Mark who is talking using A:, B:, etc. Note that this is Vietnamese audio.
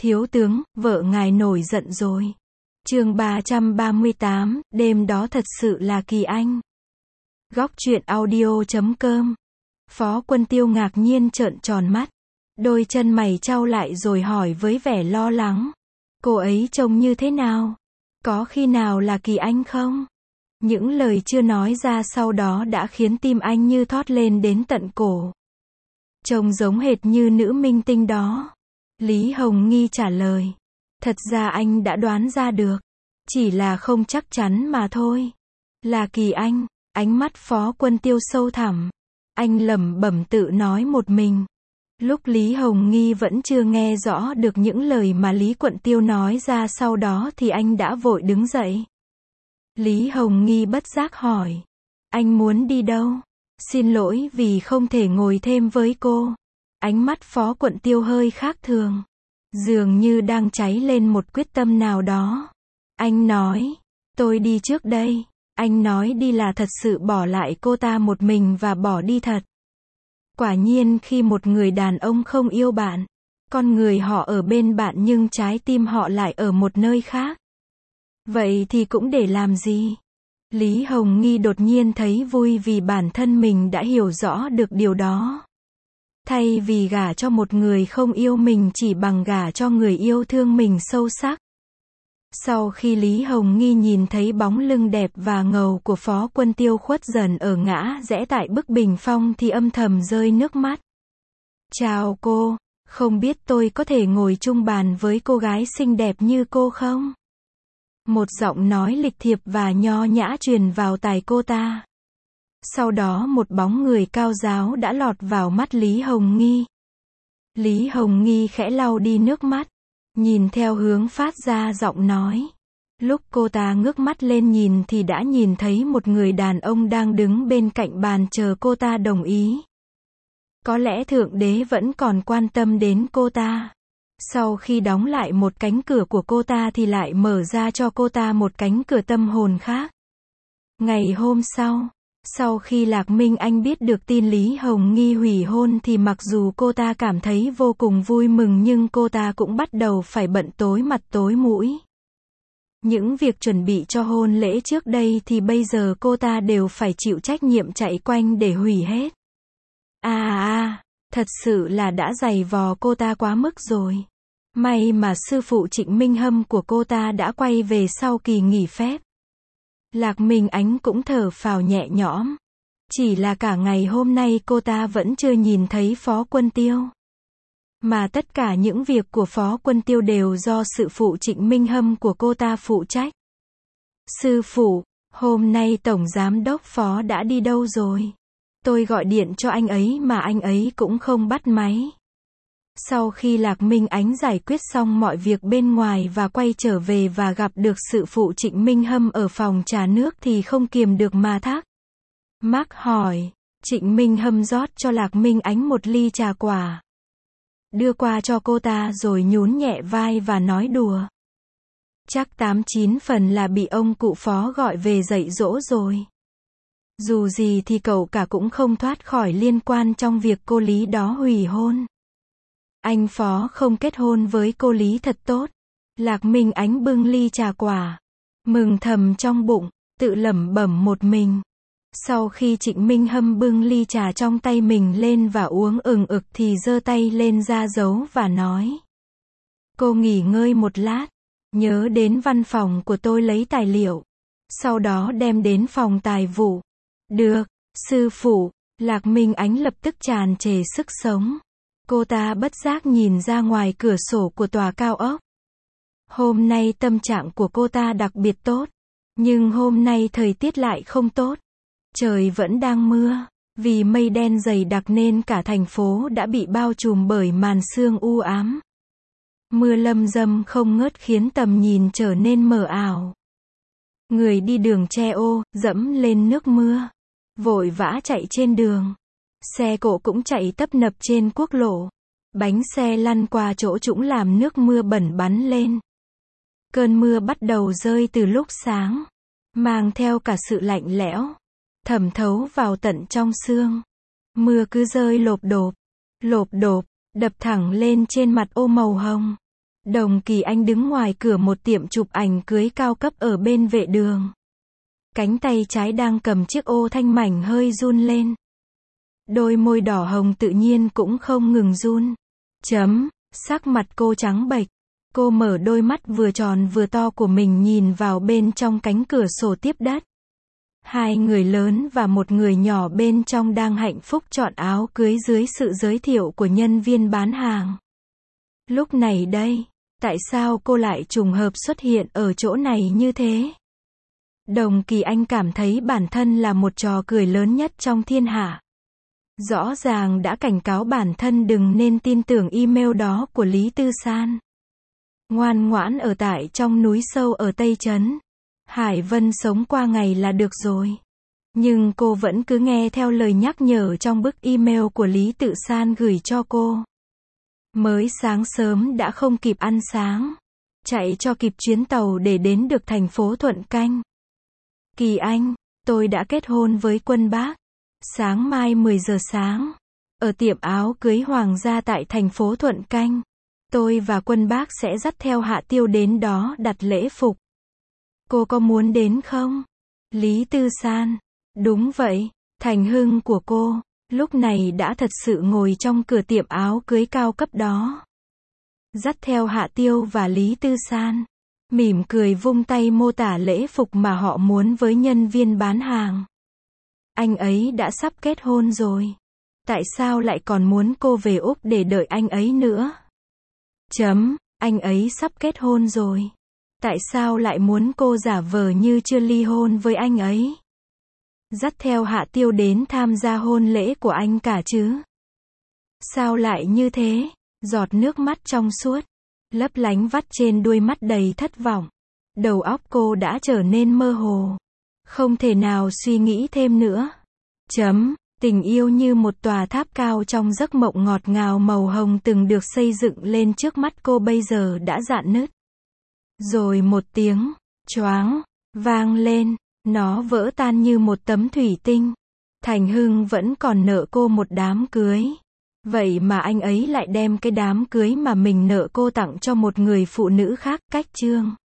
A: Thiếu tướng, vợ ngài nổi giận rồi. Chương 338, đêm đó thật sự là kỳ anh. Góc truyện audio.com. Phó Quân Tiêu ngạc nhiên trợn tròn mắt. Đôi chân mày chau lại rồi hỏi với vẻ lo lắng. Cô ấy trông như thế nào? Có khi nào là Kỳ Anh không? Những lời chưa nói ra sau đó đã khiến tim anh như thót lên đến tận cổ. Trông giống hệt như nữ minh tinh đó. Lý Hồng Nghi trả lời. Thật ra anh đã đoán ra được. Chỉ là không chắc chắn mà thôi. Là Kỳ Anh. Ánh mắt Phó Quân Tiêu sâu thẳm. Anh lẩm bẩm tự nói một mình. Lúc Lý Hồng Nghi vẫn chưa nghe rõ được những lời mà Lý Quận Tiêu nói ra sau đó thì anh đã vội đứng dậy. Lý Hồng Nghi bất giác hỏi. Anh muốn đi đâu? Xin lỗi vì không thể ngồi thêm với cô. Ánh mắt Phó Quận Tiêu hơi khác thường. Dường như đang cháy lên một quyết tâm nào đó. Anh nói. Tôi đi trước đây. Anh nói đi là thật sự bỏ lại cô ta một mình và bỏ đi thật. Quả nhiên khi một người đàn ông không yêu bạn, con người họ ở bên bạn nhưng trái tim họ lại ở một nơi khác. Vậy thì cũng để làm gì? Lý Hồng Nghi đột nhiên thấy vui vì bản thân mình đã hiểu rõ được điều đó. Thay vì gả cho một người không yêu mình chỉ bằng gả cho người yêu thương mình sâu sắc. Sau khi Lý Hồng Nghi nhìn thấy bóng lưng đẹp và ngầu của Phó Quân Tiêu khuất dần ở ngã rẽ tại bức bình phong thì âm thầm rơi nước mắt. Chào cô, không biết tôi có thể ngồi chung bàn với cô gái xinh đẹp như cô không? Một giọng nói lịch thiệp và nho nhã truyền vào tai cô ta. Sau đó một bóng người cao ráo đã lọt vào mắt Lý Hồng Nghi. Lý Hồng Nghi khẽ lau đi nước mắt. Nhìn theo hướng phát ra giọng nói. Lúc cô ta ngước mắt lên nhìn thì đã nhìn thấy một người đàn ông đang đứng bên cạnh bàn chờ cô ta đồng ý. Có lẽ Thượng Đế vẫn còn quan tâm đến cô ta. Sau khi đóng lại một cánh cửa của cô ta thì lại mở ra cho cô ta một cánh cửa tâm hồn khác. Ngày hôm sau khi Lạc Minh Anh biết được tin Lý Hồng Nghi hủy hôn thì mặc dù cô ta cảm thấy vô cùng vui mừng nhưng cô ta cũng bắt đầu phải bận tối mặt tối mũi. Những việc chuẩn bị cho hôn lễ trước đây thì bây giờ cô ta đều phải chịu trách nhiệm chạy quanh để hủy hết. Thật sự là đã dày vò cô ta quá mức rồi. May mà sư phụ Trịnh Minh Hâm của cô ta đã quay về sau kỳ nghỉ phép. Lạc Minh Ánh cũng thở phào nhẹ nhõm. Chỉ là cả ngày hôm nay cô ta vẫn chưa nhìn thấy Phó Quân Tiêu. Mà tất cả những việc của Phó Quân Tiêu đều do sư phụ Trịnh Minh Hâm của cô ta phụ trách. Sư phụ, hôm nay Tổng Giám đốc Phó đã đi đâu rồi? Tôi gọi điện cho anh ấy mà anh ấy cũng không bắt máy. Sau khi Lạc Minh Ánh giải quyết xong mọi việc bên ngoài và quay trở về và gặp được sư phụ Trịnh Minh Hâm ở phòng trà nước thì không kiềm được mà thắc mắc hỏi. Trịnh Minh Hâm rót cho Lạc Minh Ánh một ly trà quả. Đưa qua cho cô ta rồi nhún nhẹ vai và nói đùa. Chắc 8-9 phần là bị ông cụ Phó gọi về dạy dỗ rồi. Dù gì thì cậu cả cũng không thoát khỏi liên quan trong việc cô Lý đó hủy hôn. Anh Phó không kết hôn với cô Lý thật tốt. Lạc Minh Ánh bưng ly trà quả. Mừng thầm trong bụng, tự lẩm bẩm một mình. Sau khi Trịnh Minh Hâm bưng ly trà trong tay mình lên và uống ừng ực thì giơ tay lên ra dấu và nói. Cô nghỉ ngơi một lát. Nhớ đến văn phòng của tôi lấy tài liệu. Sau đó đem đến phòng tài vụ. Được, sư phụ. Lạc Minh Ánh lập tức tràn trề sức sống. Cô ta bất giác nhìn ra ngoài cửa sổ của tòa cao ốc. Hôm nay tâm trạng của cô ta đặc biệt tốt. Nhưng hôm nay thời tiết lại không tốt. Trời vẫn đang mưa. Vì mây đen dày đặc nên cả thành phố đã bị bao trùm bởi màn sương u ám. Mưa lâm râm không ngớt khiến tầm nhìn trở nên mờ ảo. Người đi đường che ô, dẫm lên nước mưa. Vội vã chạy trên đường. Xe cộ cũng chạy tấp nập trên quốc lộ. Bánh xe lăn qua chỗ trũng làm nước mưa bẩn bắn lên. Cơn mưa bắt đầu rơi từ lúc sáng. Mang theo cả sự lạnh lẽo. Thẩm thấu vào tận trong xương. Mưa cứ rơi lộp độp, đập thẳng lên trên mặt ô màu hồng. Đồng Kỳ Anh đứng ngoài cửa một tiệm chụp ảnh cưới cao cấp ở bên vệ đường. Cánh tay trái đang cầm chiếc ô thanh mảnh hơi run lên. Đôi môi đỏ hồng tự nhiên cũng không ngừng run. Sắc mặt cô trắng bệch. Cô mở đôi mắt vừa tròn vừa to của mình nhìn vào bên trong cánh cửa sổ tiếp đất. Hai người lớn và một người nhỏ bên trong đang hạnh phúc chọn áo cưới dưới sự giới thiệu của nhân viên bán hàng. Lúc này đây, tại sao cô lại trùng hợp xuất hiện ở chỗ này như thế? Đồng Kỳ Anh cảm thấy bản thân là một trò cười lớn nhất trong thiên hạ. Rõ ràng đã cảnh cáo bản thân đừng nên tin tưởng email đó của Lý Tư San. Ngoan ngoãn ở tại trong núi sâu ở Tây Trấn. Hải Vân sống qua ngày là được rồi. Nhưng cô vẫn cứ nghe theo lời nhắc nhở trong bức email của Lý Tự San gửi cho cô. Mới sáng sớm đã không kịp ăn sáng. Chạy cho kịp chuyến tàu để đến được thành phố Thuận Canh. Kỳ Anh, tôi đã kết hôn với Quân Bác. Sáng mai 10 giờ sáng. Ở tiệm áo cưới hoàng gia tại thành phố Thuận Canh. Tôi và Quân Bác sẽ dắt theo Hạ Tiêu đến đó đặt lễ phục. Cô có muốn đến không? Lý Tư San. Đúng vậy, Thành Hưng của cô, lúc này đã thật sự ngồi trong cửa tiệm áo cưới cao cấp đó. Dắt theo Hạ Tiêu và Lý Tư San. Mỉm cười vung tay mô tả lễ phục mà họ muốn với nhân viên bán hàng. Anh ấy đã sắp kết hôn rồi. Tại sao lại còn muốn cô về Úc để đợi anh ấy nữa? Anh ấy sắp kết hôn rồi. Tại sao lại muốn cô giả vờ như chưa ly hôn với anh ấy? Dắt theo Hạ Tiêu đến tham gia hôn lễ của anh cả chứ? Sao lại như thế? Giọt nước mắt trong suốt, lấp lánh vắt trên đuôi mắt đầy thất vọng. Đầu óc cô đã trở nên mơ hồ. Không thể nào suy nghĩ thêm nữa. Tình yêu như một tòa tháp cao trong giấc mộng ngọt ngào màu hồng từng được xây dựng lên trước mắt cô bây giờ đã rạn nứt. Rồi một tiếng choáng vang lên, nó vỡ tan như một tấm thủy tinh. Thành Hưng vẫn còn nợ cô một đám cưới. Vậy mà anh ấy lại đem cái đám cưới mà mình nợ cô tặng cho một người phụ nữ khác, cách chương.